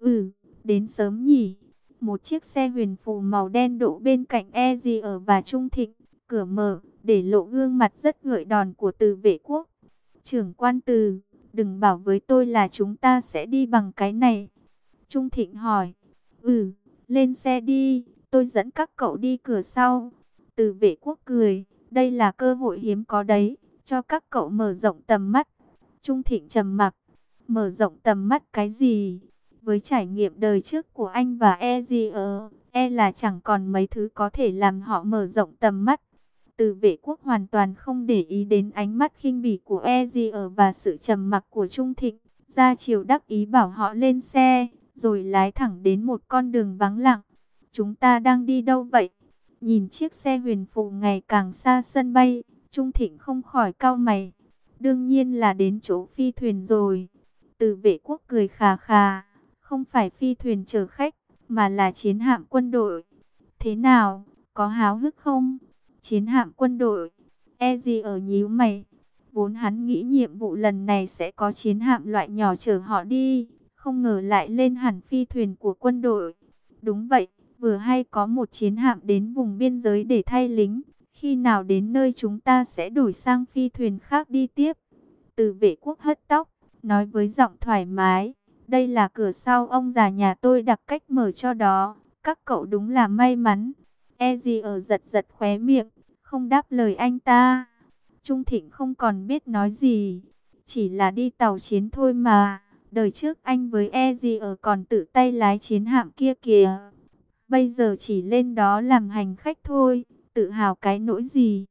Đến sớm nhỉ. Một chiếc xe huyền phù màu đen đỗ bên cạnh Ezier và Trung Thịnh. Cửa mở, để lộ gương mặt rất gợi đòn của Từ Vệ Quốc. Trưởng quan Từ, đừng bảo với tôi là chúng ta sẽ đi bằng cái này. Trung Thịnh hỏi. Lên xe đi, tôi dẫn các cậu đi cửa sau. Từ Vệ Quốc cười, đây là cơ hội hiếm có đấy, cho các cậu mở rộng tầm mắt. Trung Thịnh trầm mặc, mở rộng tầm mắt cái gì? Với trải nghiệm đời trước của anh và Ezier, là chẳng còn mấy thứ có thể làm họ mở rộng tầm mắt. Từ Vệ Quốc hoàn toàn không để ý đến ánh mắt khinh bỉ của Ezier và sự trầm mặc của Trung Thịnh. Ra chiều đắc ý bảo họ lên xe, rồi lái thẳng đến một con đường vắng lặng. Chúng ta đang đi đâu vậy? Nhìn chiếc xe huyền phù ngày càng xa sân bay, Trung Thịnh không khỏi cau mày. Đương nhiên là đến chỗ phi thuyền rồi. Từ Vệ Quốc cười khà khà, không phải phi thuyền chở khách, mà là chiến hạm quân đội. Thế nào, có háo hức không? Chiến hạm quân đội. Ở nhíu mày. Vốn hắn nghĩ nhiệm vụ lần này sẽ có chiến hạm loại nhỏ chở họ đi, không ngờ lại lên hẳn phi thuyền của quân đội. Đúng vậy, vừa hay có một chiến hạm đến vùng biên giới để thay lính. Khi nào đến nơi chúng ta sẽ đổi sang phi thuyền khác đi tiếp. Từ Vệ Quốc hất tóc, nói với giọng thoải mái. Đây là cửa sau ông già nhà tôi đặc cách mở cho đó. Các cậu đúng là may mắn. Ezier giật giật khóe miệng, không đáp lời anh ta. Trung Thịnh không còn biết nói gì. Chỉ là đi tàu chiến thôi mà. Đời trước anh với Ezier còn tự tay lái chiến hạm kia kìa. Bây giờ chỉ lên đó làm hành khách thôi. Tự hào cái nỗi gì.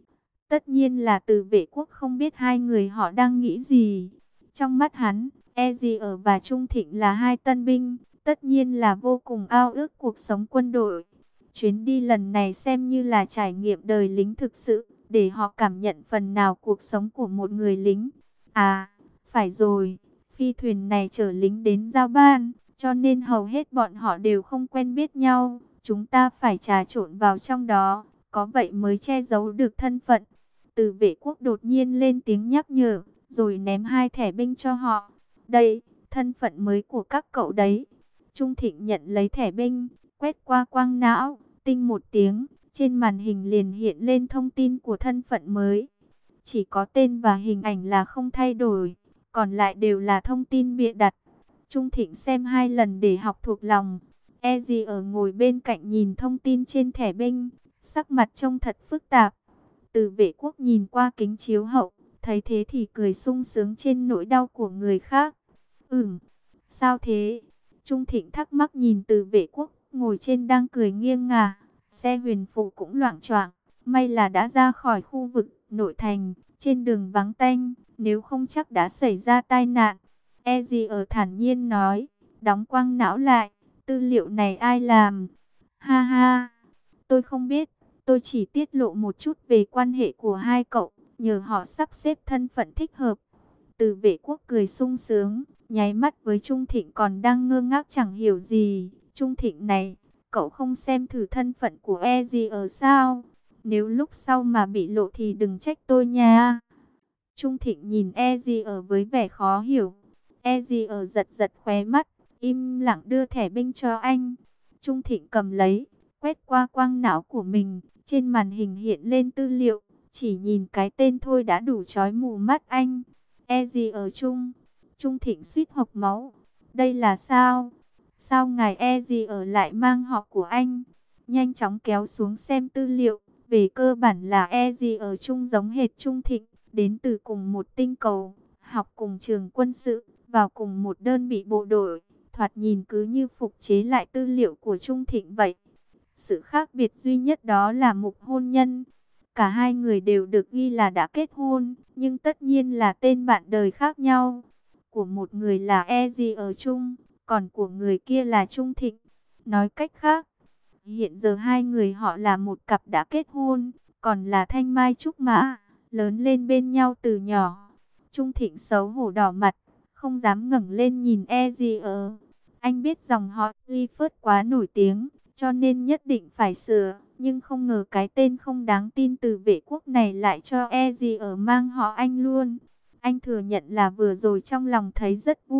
Tất nhiên là Từ Vệ Quốc không biết hai người họ đang nghĩ gì. Trong mắt hắn, Ezier và Trung Thịnh là hai tân binh. Tất nhiên là vô cùng ao ước cuộc sống quân đội. Chuyến đi lần này xem như là trải nghiệm đời lính thực sự, để họ cảm nhận phần nào cuộc sống của một người lính. À, phải rồi, phi thuyền này chở lính đến giao ban, cho nên hầu hết bọn họ đều không quen biết nhau. Chúng ta phải trà trộn vào trong đó, có vậy mới che giấu được thân phận. Từ Vệ Quốc đột nhiên lên tiếng nhắc nhở, rồi ném hai thẻ binh cho họ. Đây, thân phận mới của các cậu đấy. Trung Thịnh nhận lấy thẻ binh, quét qua quang não, tinh một tiếng, trên màn hình liền hiện lên thông tin của thân phận mới. Chỉ có tên và hình ảnh là không thay đổi, còn lại đều là thông tin bịa đặt. Trung Thịnh xem 2 lần để học thuộc lòng. Ở ngồi bên cạnh nhìn thông tin trên thẻ binh, sắc mặt trông thật phức tạp. Từ Vệ Quốc nhìn qua kính chiếu hậu, thấy thế thì cười sung sướng trên nỗi đau của người khác. Sao thế? Trung Thịnh thắc mắc nhìn Từ Vệ Quốc ngồi trên đang cười nghiêng ngả. Xe huyền phù cũng loạng choạng, may là đã ra khỏi khu vực nội thành, trên đường vắng tanh, nếu không chắc đã xảy ra tai nạn. Ezier thản nhiên nói, đóng quang não lại, tư liệu này ai làm? Ha ha, tôi không biết, tôi chỉ tiết lộ một chút về quan hệ của hai cậu, nhờ họ sắp xếp thân phận thích hợp. Từ Vệ Quốc cười sung sướng, nháy mắt với Trung Thịnh còn đang ngơ ngác chẳng hiểu gì. Trung Thịnh này, cậu không xem thử thân phận của Ezier sao? Nếu lúc sau mà bị lộ thì đừng trách tôi nha. Trung Thịnh nhìn Ezier với vẻ khó hiểu. Ezier giật giật khóe mắt, im lặng đưa thẻ binh cho anh. Trung Thịnh cầm lấy, quét qua quang não của mình, trên màn hình hiện lên tư liệu. Chỉ nhìn cái tên thôi đã đủ chói mù mắt anh. Ezier Trung Thịnh suýt hộc máu. Đây là sao? Sao ngài Ezier lại mang họ của anh? Nhanh chóng kéo xuống xem tư liệu. Về cơ bản là Ezier Trung giống hệt Trung Thịnh, đến từ cùng một tinh cầu, học cùng trường quân sự, vào cùng một đơn vị bộ đội. Thoạt nhìn cứ như phục chế lại tư liệu của Trung Thịnh vậy. Sự khác biệt duy nhất đó là mục hôn nhân. Cả hai người đều được ghi là đã kết hôn, nhưng tất nhiên là tên bạn đời khác nhau. Của một người là Ezier Trung, còn của người kia là Trung Thịnh. Nói cách khác, hiện giờ hai người họ là một cặp đã kết hôn, còn là thanh mai trúc mã, lớn lên bên nhau từ nhỏ. Trung Thịnh xấu hổ đỏ mặt, không dám ngẩng lên nhìn Ezier. Anh biết dòng họ Clifford quá nổi tiếng, cho nên nhất định phải sửa. Nhưng không ngờ cái tên không đáng tin Từ Vệ Quốc này lại cho Ezier mang họ anh luôn. Anh thừa nhận là vừa rồi trong lòng thấy rất vui,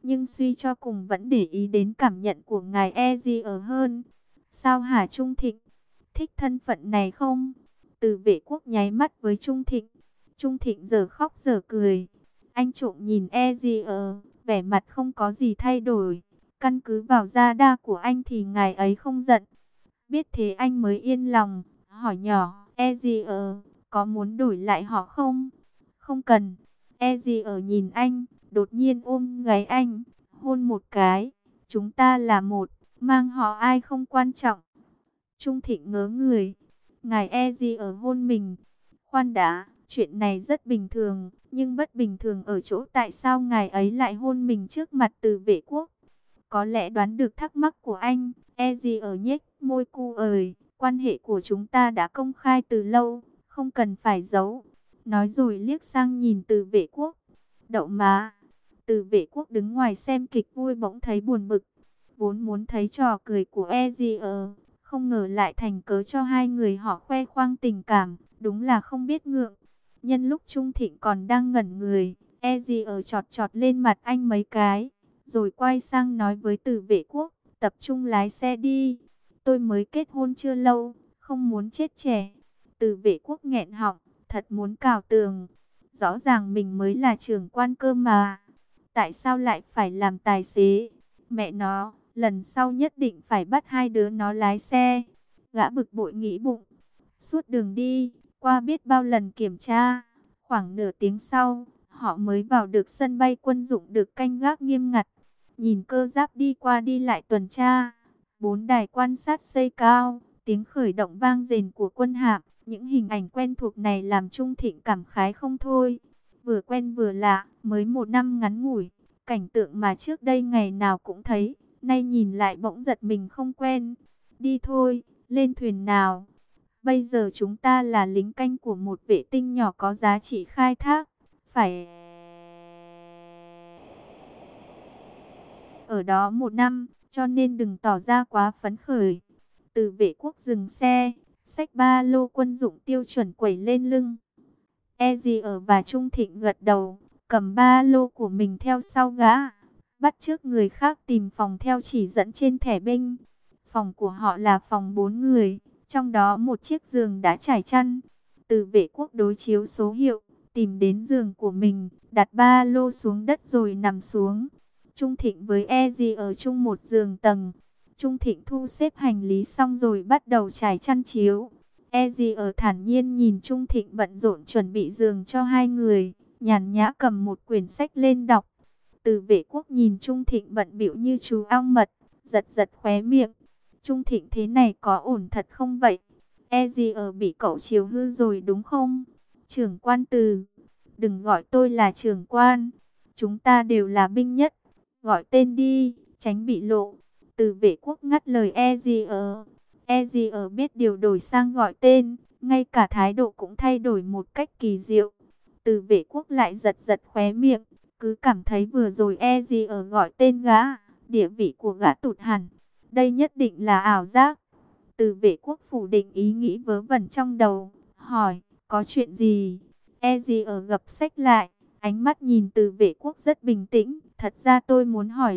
nhưng suy cho cùng vẫn để ý đến cảm nhận của ngài Ezier hơn. Sao hả Trung Thịnh? Thích thân phận này không? Từ Vệ Quốc nháy mắt với Trung Thịnh. Trung Thịnh giờ khóc giờ cười. Anh trộm nhìn Ezier, vẻ mặt không có gì thay đổi. Căn cứ vào gia đa của anh thì ngài ấy không giận. Biết thế anh mới yên lòng, hỏi nhỏ, Ezier, có muốn đổi lại họ không? Không cần. Ezier nhìn anh, đột nhiên ôm gáy anh, hôn một cái. Chúng ta là một, mang họ ai không quan trọng. Trung Thịnh ngớ người, ngài Ezier hôn mình. Khoan đã, chuyện này rất bình thường, nhưng bất bình thường ở chỗ tại sao ngài ấy lại hôn mình trước mặt Từ Vệ Quốc. Có lẽ đoán được thắc mắc của anh, Ezier nhếch môi cu ời, quan hệ của chúng ta đã công khai từ lâu, không cần phải giấu. Nói rồi liếc sang nhìn Từ Vệ Quốc. Đậu má. Từ Vệ Quốc đứng ngoài xem kịch vui bỗng thấy buồn bực. Vốn muốn thấy trò cười của Ezier, không ngờ lại thành cớ cho hai người họ khoe khoang tình cảm, đúng là không biết ngượng. Nhân lúc Trung Thịnh còn đang ngẩn người, Ezier chọt chọt lên mặt anh mấy cái, rồi quay sang nói với Từ Vệ Quốc, tập trung lái xe đi. Tôi mới kết hôn chưa lâu, không muốn chết trẻ. Từ Vệ Quốc nghẹn họng, thật muốn cào tường. Rõ ràng mình mới là trưởng quan cơ mà. Tại sao lại phải làm tài xế? Mẹ nó, lần sau nhất định phải bắt hai đứa nó lái xe. Gã bực bội nghĩ bụng. Suốt đường đi, qua biết bao lần kiểm tra. Khoảng nửa tiếng sau, họ mới vào được sân bay quân dụng được canh gác nghiêm ngặt. Nhìn cơ giáp đi qua đi lại tuần tra. 4 đài quan sát xây cao, tiếng khởi động vang rền của quân hạm. Những hình ảnh quen thuộc này làm Trung Thịnh cảm khái không thôi. Vừa quen vừa lạ, mới 1 năm ngắn ngủi. Cảnh tượng mà trước đây ngày nào cũng thấy, nay nhìn lại bỗng giật mình không quen. Đi thôi, lên thuyền nào. Bây giờ chúng ta là lính canh của một vệ tinh nhỏ có giá trị khai thác. Phải ở đó 1 năm, cho nên đừng tỏ ra quá phấn khởi. Từ Vệ Quốc dừng xe, xách ba lô quân dụng tiêu chuẩn quẩy lên lưng. Ezier và Trung Thịnh gật đầu, cầm ba lô của mình theo sau gã, bắt chước người khác tìm phòng theo chỉ dẫn trên thẻ binh. Phòng của họ là phòng 4 người, trong đó một chiếc giường đã trải chăn. Từ Vệ Quốc đối chiếu số hiệu, tìm đến giường của mình, đặt ba lô xuống đất rồi nằm xuống. Trung Thịnh với Ezier ở chung một giường tầng. Trung Thịnh thu xếp hành lý xong rồi bắt đầu trải chăn chiếu. Ezier thản nhiên nhìn Trung Thịnh bận rộn chuẩn bị giường cho hai người, nhàn nhã cầm một quyển sách lên đọc. Từ Vệ Quốc nhìn Trung Thịnh bận bịu như chú ong mật, giật giật khóe miệng. Trung Thịnh thế này có ổn thật không vậy? Ezier bị cậu chiều hư rồi đúng không? Trưởng quan Từ, đừng gọi tôi là trưởng quan, chúng ta đều là binh nhất, gọi tên đi, tránh bị lộ. Từ Vệ Quốc ngắt lời Ezier. Ezier biết điều đổi sang gọi tên, ngay cả thái độ cũng thay đổi một cách kỳ diệu. Từ Vệ Quốc lại giật giật khóe miệng, cứ cảm thấy vừa rồi Ezier gọi tên gã, địa vị của gã tụt hẳn. Đây nhất định là ảo giác. Từ Vệ Quốc phủ định ý nghĩ vớ vẩn trong đầu, hỏi, có chuyện gì? Ezier gập sách lại, ánh mắt nhìn Từ Vệ Quốc rất bình tĩnh. Thật ra tôi muốn hỏi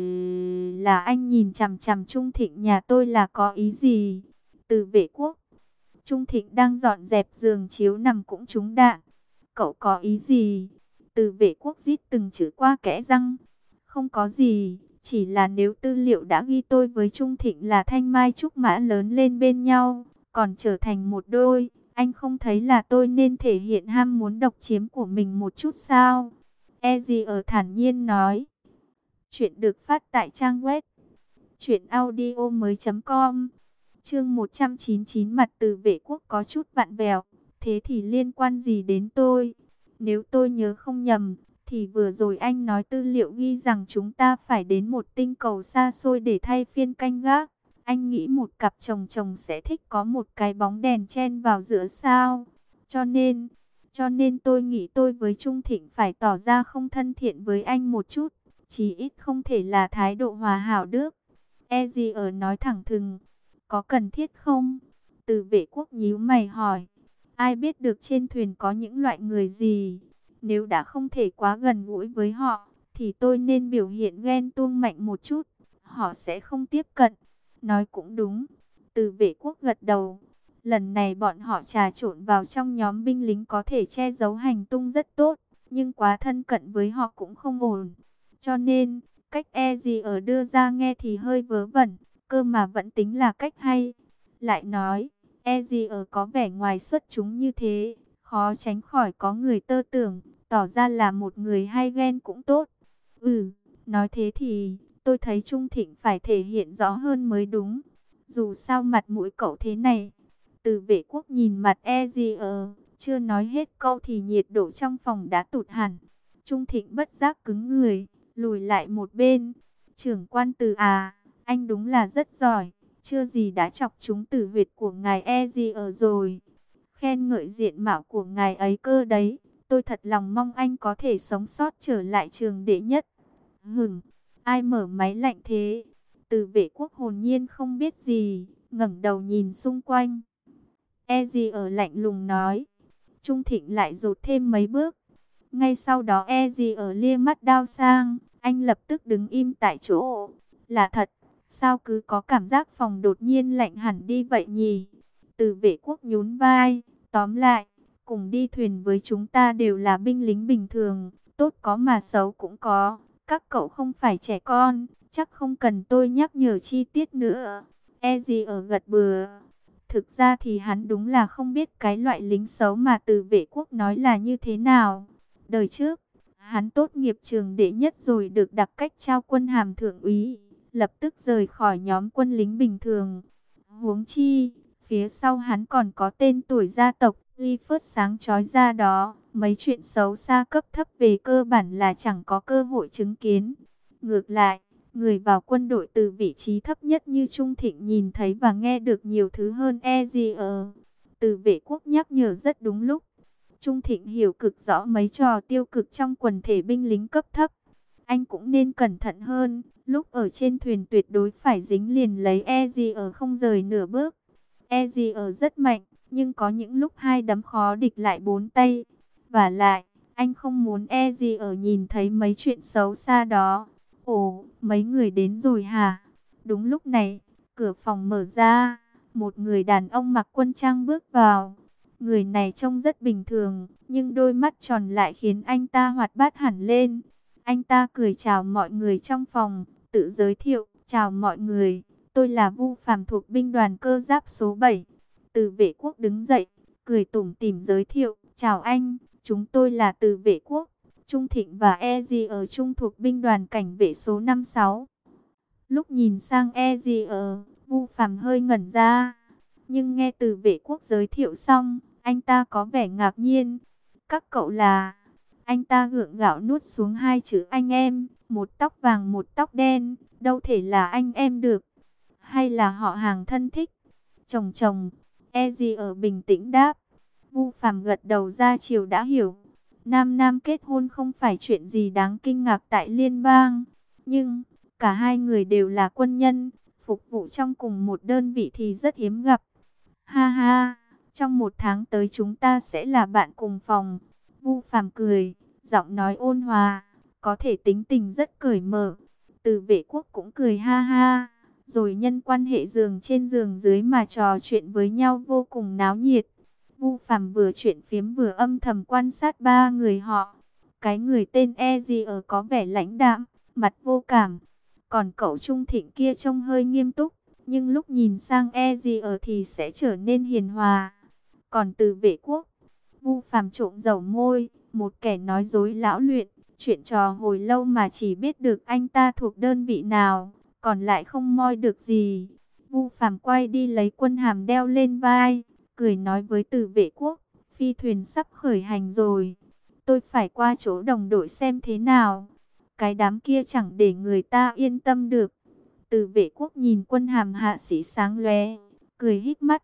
là anh nhìn chằm chằm Trung Thịnh nhà tôi là có ý gì? Từ Vệ Quốc, Trung Thịnh đang dọn dẹp giường chiếu nằm cũng trúng đạn. Cậu có ý gì? Từ Vệ Quốc rít từng chữ qua kẽ răng. Không có gì, chỉ là nếu tư liệu đã ghi tôi với Trung Thịnh là thanh mai trúc mã lớn lên bên nhau, còn trở thành một đôi, anh không thấy là tôi nên thể hiện ham muốn độc chiếm của mình một chút sao? Ezier thản nhiên nói. Chuyện được phát tại trang web truyệnaudiomoi.com. Chương 199 mặt Từ Vệ Quốc có chút vặn vẹo. Thế thì liên quan gì đến tôi? Nếu tôi nhớ không nhầm, thì vừa rồi anh nói tư liệu ghi rằng chúng ta phải đến một tinh cầu xa xôi để thay phiên canh gác. Anh nghĩ một cặp chồng chồng sẽ thích có một cái bóng đèn chen vào giữa sao? Cho nên tôi nghĩ tôi với Trung Thịnh phải tỏ ra không thân thiện với anh một chút, chí ít không thể là thái độ hòa hảo được. Ezier nói thẳng thừng, có cần thiết không? Từ Vệ Quốc nhíu mày hỏi, ai biết được trên thuyền có những loại người gì? Nếu đã không thể quá gần gũi với họ, thì tôi nên biểu hiện ghen tuông mạnh một chút, họ sẽ không tiếp cận. Nói cũng đúng. Từ Vệ Quốc gật đầu. Lần này bọn họ trà trộn vào trong nhóm binh lính có thể che giấu hành tung rất tốt, nhưng quá thân cận với họ cũng không ổn. Cho nên, cách gì ở đưa ra nghe thì hơi vớ vẩn, cơ mà vẫn tính là cách hay. Lại nói, gì ở có vẻ ngoài xuất chúng như thế, khó tránh khỏi có người tơ tưởng, tỏ ra là một người hay ghen cũng tốt. Nói thế thì, tôi thấy Trung Thịnh phải thể hiện rõ hơn mới đúng. Dù sao mặt mũi cậu thế này. Từ Vệ Quốc nhìn mặt Ezier, chưa nói hết câu thì nhiệt độ trong phòng đã tụt hẳn. Trung Thịnh bất giác cứng người, lùi lại một bên. Trưởng quan Từ à, anh đúng là rất giỏi, chưa gì đã chọc trúng tử huyệt của ngài Ezier rồi. Khen ngợi diện mạo của ngài ấy cơ đấy, tôi thật lòng mong anh có thể sống sót trở lại trường đệ nhất. Ai mở máy lạnh thế? Từ Vệ Quốc hồn nhiên không biết gì, ngẩng đầu nhìn xung quanh. Gì ở lạnh lùng nói. Trung Thịnh lại rụt thêm mấy bước. Ngay sau đó gì ở lia mắt đao sang, anh lập tức đứng im tại chỗ. Là thật, sao cứ có cảm giác phòng đột nhiên lạnh hẳn đi vậy nhỉ? Từ Vệ Quốc nhún vai, tóm lại, cùng đi thuyền với chúng ta đều là binh lính bình thường, tốt có mà xấu cũng có. Các cậu không phải trẻ con, chắc không cần tôi nhắc nhở chi tiết nữa. Gì ở gật bừa. Thực ra thì hắn đúng là không biết cái loại lính xấu mà Từ Vệ Quốc nói là như thế nào. Đời trước, hắn tốt nghiệp trường đệ nhất rồi được đặc cách trao quân hàm thượng úy, lập tức rời khỏi nhóm quân lính bình thường. Huống chi, phía sau hắn còn có tên tuổi gia tộc Ly Phớt sáng chói ra đó. Mấy chuyện xấu xa cấp thấp về cơ bản là chẳng có cơ hội chứng kiến. Ngược lại, người vào quân đội từ vị trí thấp nhất như Trung Thịnh nhìn thấy và nghe được nhiều thứ hơn Ezier. Từ Vệ Quốc nhắc nhở rất đúng lúc. Trung Thịnh hiểu cực rõ mấy trò tiêu cực trong quần thể binh lính cấp thấp. Anh cũng nên cẩn thận hơn, lúc ở trên thuyền tuyệt đối phải dính liền lấy Ezier không rời nửa bước. Ezier rất mạnh, nhưng có những lúc hai đấm khó địch lại bốn tay. Và lại, anh không muốn Ezier nhìn thấy mấy chuyện xấu xa đó. Ồ, mấy người đến rồi hả? Đúng lúc này, cửa phòng mở ra, một người đàn ông mặc quân trang bước vào. Người này trông rất bình thường, nhưng đôi mắt tròn lại khiến anh ta hoạt bát hẳn lên. Anh ta cười chào mọi người trong phòng, tự giới thiệu, chào mọi người, tôi là Vu Phàm thuộc binh đoàn cơ giáp số 7. Từ Vệ Quốc đứng dậy, cười tủm tỉm giới thiệu, chào anh, chúng tôi là Từ Vệ Quốc. Trung Thịnh và Ezi ở trung thuộc binh đoàn cảnh vệ số 56. Lúc nhìn sang Ezi Vu Phàm hơi ngẩn ra, nhưng nghe Từ Vệ Quốc giới thiệu xong, anh ta có vẻ ngạc nhiên. Các cậu là... Anh ta gượng gạo nuốt xuống hai chữ anh em, một tóc vàng một tóc đen, đâu thể là anh em được. Hay là họ hàng thân thích? Chồng, Ezi bình tĩnh đáp. Vu Phàm gật đầu ra chiều đã hiểu. Nam Nam kết hôn không phải chuyện gì đáng kinh ngạc tại liên bang. Nhưng, cả hai người đều là quân nhân, phục vụ trong cùng một đơn vị thì rất hiếm gặp. Ha ha, trong một tháng tới chúng ta sẽ là bạn cùng phòng. Vu Phàm cười, giọng nói ôn hòa, có thể tính tình rất cởi mở. Từ Vệ Quốc cũng cười ha ha, rồi nhân quan hệ giường trên giường dưới mà trò chuyện với nhau vô cùng náo nhiệt. Vu Phàm vừa chuyện phiếm vừa âm thầm quan sát ba người họ. Cái người tên Ezier có vẻ lãnh đạm, mặt vô cảm. Còn cậu Trung Thịnh kia trông hơi nghiêm túc, nhưng lúc nhìn sang Ezier thì sẽ trở nên hiền hòa. Còn Từ Vệ Quốc, Vu Phàm trộm dầu môi, một kẻ nói dối lão luyện, chuyện trò hồi lâu mà chỉ biết được anh ta thuộc đơn vị nào, còn lại không moi được gì. Vu Phàm quay đi lấy quân hàm đeo lên vai, cười nói với Từ Vệ Quốc, phi thuyền sắp khởi hành rồi, tôi phải qua chỗ đồng đội xem thế nào. Cái đám kia chẳng để người ta yên tâm được. Từ Vệ Quốc nhìn quân hàm hạ sĩ sáng lóe, cười híp mắt,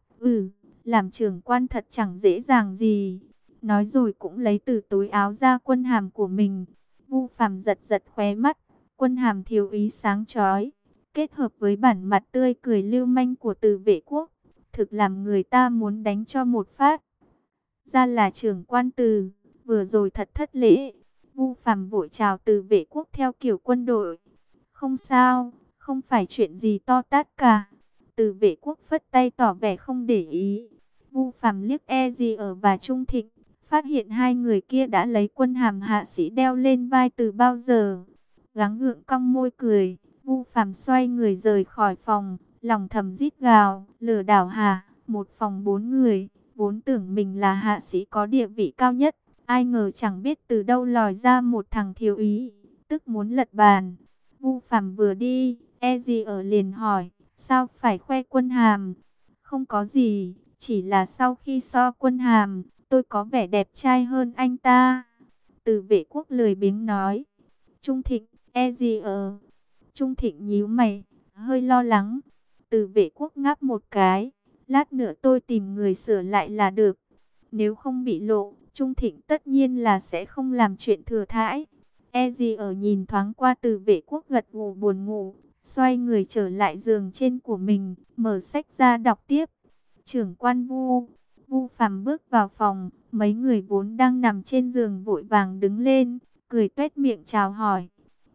làm trưởng quan thật chẳng dễ dàng gì. Nói rồi cũng lấy từ túi áo ra quân hàm của mình. Vu Phàm giật giật khóe mắt, quân hàm thiếu úy sáng chói, kết hợp với bản mặt tươi cười lưu manh của Từ Vệ Quốc, thực làm người ta muốn đánh cho một phát. Ra là trưởng quan Từ, vừa rồi thật thất lễ. Vu Phàm vội chào Từ Vệ Quốc theo kiểu quân đội. Không sao, không phải chuyện gì to tát cả. Từ Vệ Quốc phất tay tỏ vẻ không để ý. Vu Phàm liếc E.G và Trung Thịnh, phát hiện hai người kia đã lấy quân hàm hạ sĩ đeo lên vai từ bao giờ. Gắng gượng cong môi cười, Vu Phàm xoay người rời khỏi phòng, lòng thầm rít gào, lừa đảo hả? Một phòng 4 người, vốn tưởng mình là hạ sĩ có địa vị cao nhất, ai ngờ chẳng biết từ đâu lòi ra một thằng thiếu úy, tức muốn lật bàn. Vu Phàm vừa đi, E.G ở liền hỏi, sao phải khoe quân hàm? Không có gì, chỉ là sau khi so quân hàm, tôi có vẻ đẹp trai hơn anh ta. Từ Vệ Quốc lười biếng nói. Trung Thịnh, E.G ở. Trung Thịnh nhíu mày, hơi lo lắng. Từ Vệ Quốc ngáp một cái, lát nữa tôi tìm người sửa lại là được. Nếu không bị lộ, Trung Thịnh tất nhiên là sẽ không làm chuyện thừa thãi. E.G ở nhìn thoáng qua Từ Vệ Quốc gật gù buồn ngủ, xoay người trở lại giường trên của mình, mở sách ra đọc tiếp. Trưởng quan Vu. Vu Phàm bước vào phòng, mấy người vốn đang nằm trên giường vội vàng đứng lên, cười tuét miệng chào hỏi.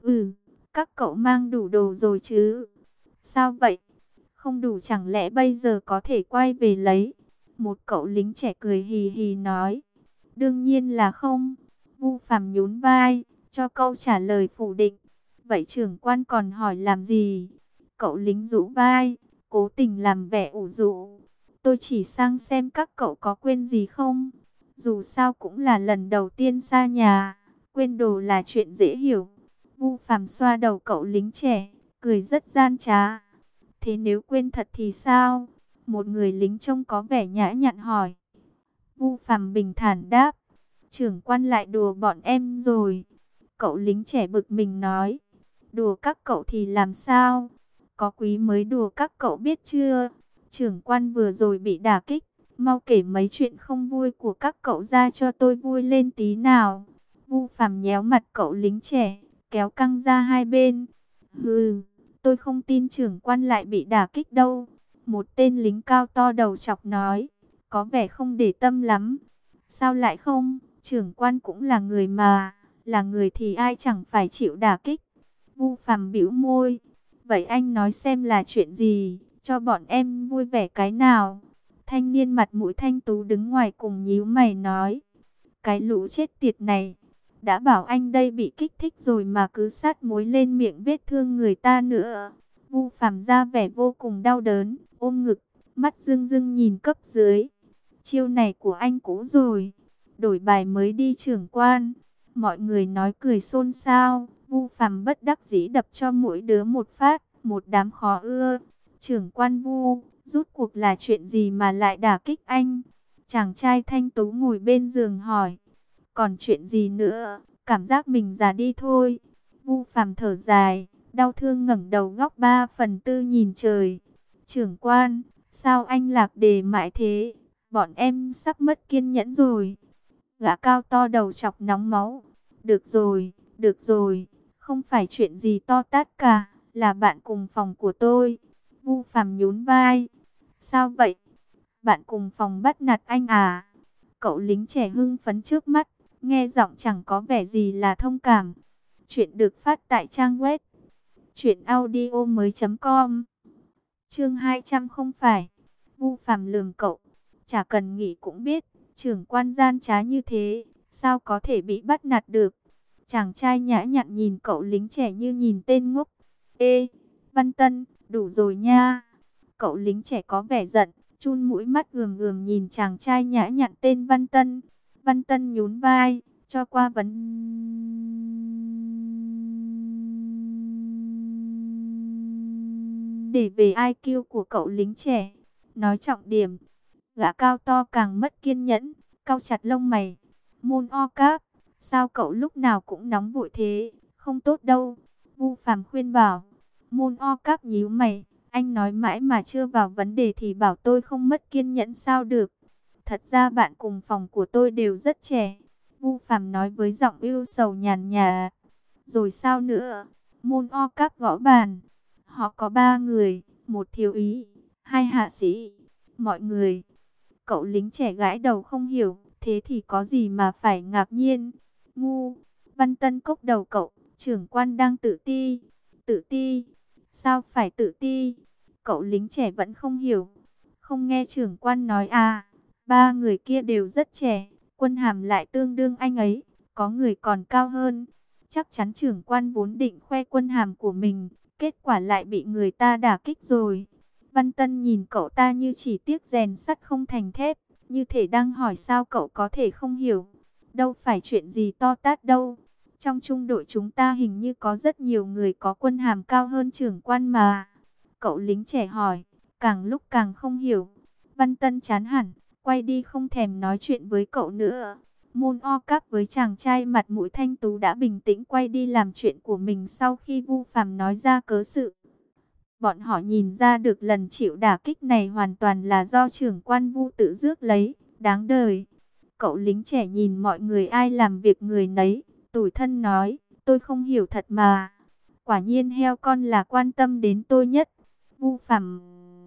Các cậu mang đủ đồ rồi chứ? Sao vậy? Không đủ chẳng lẽ bây giờ có thể quay về lấy? Một cậu lính trẻ cười hì hì nói. Đương nhiên là không. Vu Phàm nhún vai, cho câu trả lời phủ định. Vậy trưởng quan còn hỏi làm gì? Cậu lính rũ vai, cố tình làm vẻ ủ rũ. Tôi chỉ sang xem các cậu có quên gì không. Dù sao cũng là lần đầu tiên xa nhà, quên đồ là chuyện dễ hiểu. Vu Phàm xoa đầu cậu lính trẻ, cười rất gian trá. Thế nếu quên thật thì sao? Một người lính trông có vẻ nhã nhặn hỏi. Vu Phàm bình thản đáp. Trưởng quan lại đùa bọn em rồi. Cậu lính trẻ bực mình nói. Đùa các cậu thì làm sao? Có quý mới đùa các cậu biết chưa? Trưởng quan vừa rồi bị đả kích. Mau kể mấy chuyện không vui của các cậu ra cho tôi vui lên tí nào. Vu Phàm nhéo mặt cậu lính trẻ, kéo căng ra hai bên. Hừ, tôi không tin trưởng quan lại bị đả kích đâu. Một tên lính cao to đầu chọc nói, có vẻ không để tâm lắm. Sao lại không, trưởng quan cũng là người mà, là người thì ai chẳng phải chịu đả kích. Vu Phàm bĩu môi, vậy anh nói xem là chuyện gì, cho bọn em vui vẻ cái nào. Thanh niên mặt mũi thanh tú đứng ngoài cùng nhíu mày nói, cái lũ chết tiệt này. Đã bảo anh đây bị kích thích rồi mà cứ sát muối lên miệng vết thương người ta nữa. Vu Phàm ra vẻ vô cùng đau đớn, ôm ngực, mắt rưng rưng nhìn cấp dưới. Chiêu này của anh cũ rồi, đổi bài mới đi trưởng quan. Mọi người nói cười xôn xao. Vu Phàm bất đắc dĩ đập cho mỗi đứa một phát, một đám khó ưa. Trưởng quan Vu, rút cuộc là chuyện gì mà lại đả kích anh? Chàng trai thanh tú ngồi bên giường hỏi. Còn chuyện gì nữa, cảm giác mình già đi thôi. Vu Phàm thở dài, đau thương ngẩng đầu góc 3/4 nhìn trời. Trưởng quan, sao anh lạc đề mãi thế? Bọn em sắp mất kiên nhẫn rồi. Gã cao to đầu chọc nóng máu. Được rồi, không phải chuyện gì to tát cả, là bạn cùng phòng của tôi. Vu Phàm nhún vai. Sao vậy? Bạn cùng phòng bắt nạt anh à? Cậu lính trẻ hưng phấn trước mắt, nghe giọng chẳng có vẻ gì là thông cảm. Chuyện được phát tại trang web truyệnaudiomoi.com. Chương 200 không phải. Vu Phàm lườm cậu, chả cần nghĩ cũng biết, trưởng quan gian trá như thế, sao có thể bị bắt nạt được. Chàng trai nhã nhặn nhìn cậu lính trẻ như nhìn tên ngốc. Ê, Văn Tân, đủ rồi nha. Cậu lính trẻ có vẻ giận, chun mũi mắt gườm gườm nhìn chàng trai nhã nhặn tên Văn Tân. Văn Tân nhún vai, cho qua vấn đề về IQ của cậu lính trẻ. Nói trọng điểm, gã cao to càng mất kiên nhẫn, cau chặt lông mày. Môn o cáp, sao cậu lúc nào cũng nóng vội thế, không tốt đâu. Vu Phàm khuyên bảo. Môn o cáp nhíu mày, anh nói mãi mà chưa vào vấn đề thì bảo tôi không mất kiên nhẫn sao được. Thật ra bạn cùng phòng của tôi đều rất trẻ. Vu Phàm nói với giọng ưu sầu nhàn nhạt. Rồi sao nữa? Môn o cáp gõ bàn. Họ có 3 người, một thiếu úy, 2 hạ sĩ. Mọi người. Cậu lính trẻ gãi đầu không hiểu. Thế thì có gì mà phải ngạc nhiên? Ngu. Văn Tân cốc đầu cậu, trưởng quan đang tự ti. Tự ti? Sao phải tự ti? Cậu lính trẻ vẫn không hiểu. Không nghe trưởng quan nói à, ba người kia đều rất trẻ, quân hàm lại tương đương anh ấy, có người còn cao hơn. Chắc chắn trưởng quan vốn định khoe quân hàm của mình, kết quả lại bị người ta đả kích rồi. Văn Tân nhìn cậu ta như chỉ tiếc rèn sắt không thành thép, như thể đang hỏi sao cậu có thể không hiểu. Đâu phải chuyện gì to tát đâu. Trong trung đội chúng ta hình như có rất nhiều người có quân hàm cao hơn trưởng quan mà. Cậu lính trẻ hỏi, càng lúc càng không hiểu. Văn Tân chán hẳn, quay đi không thèm nói chuyện với cậu nữa. Môn O Cáp với chàng trai mặt mũi thanh tú đã bình tĩnh quay đi làm chuyện của mình sau khi Vu Phàm nói ra cớ sự. Bọn họ nhìn ra được lần chịu đả kích này hoàn toàn là do trưởng quan Vu tự rước lấy, đáng đời. Cậu lính trẻ nhìn mọi người ai làm việc người nấy, tủi thân nói, tôi không hiểu thật mà. Quả nhiên heo con là quan tâm đến tôi nhất. Vu Phàm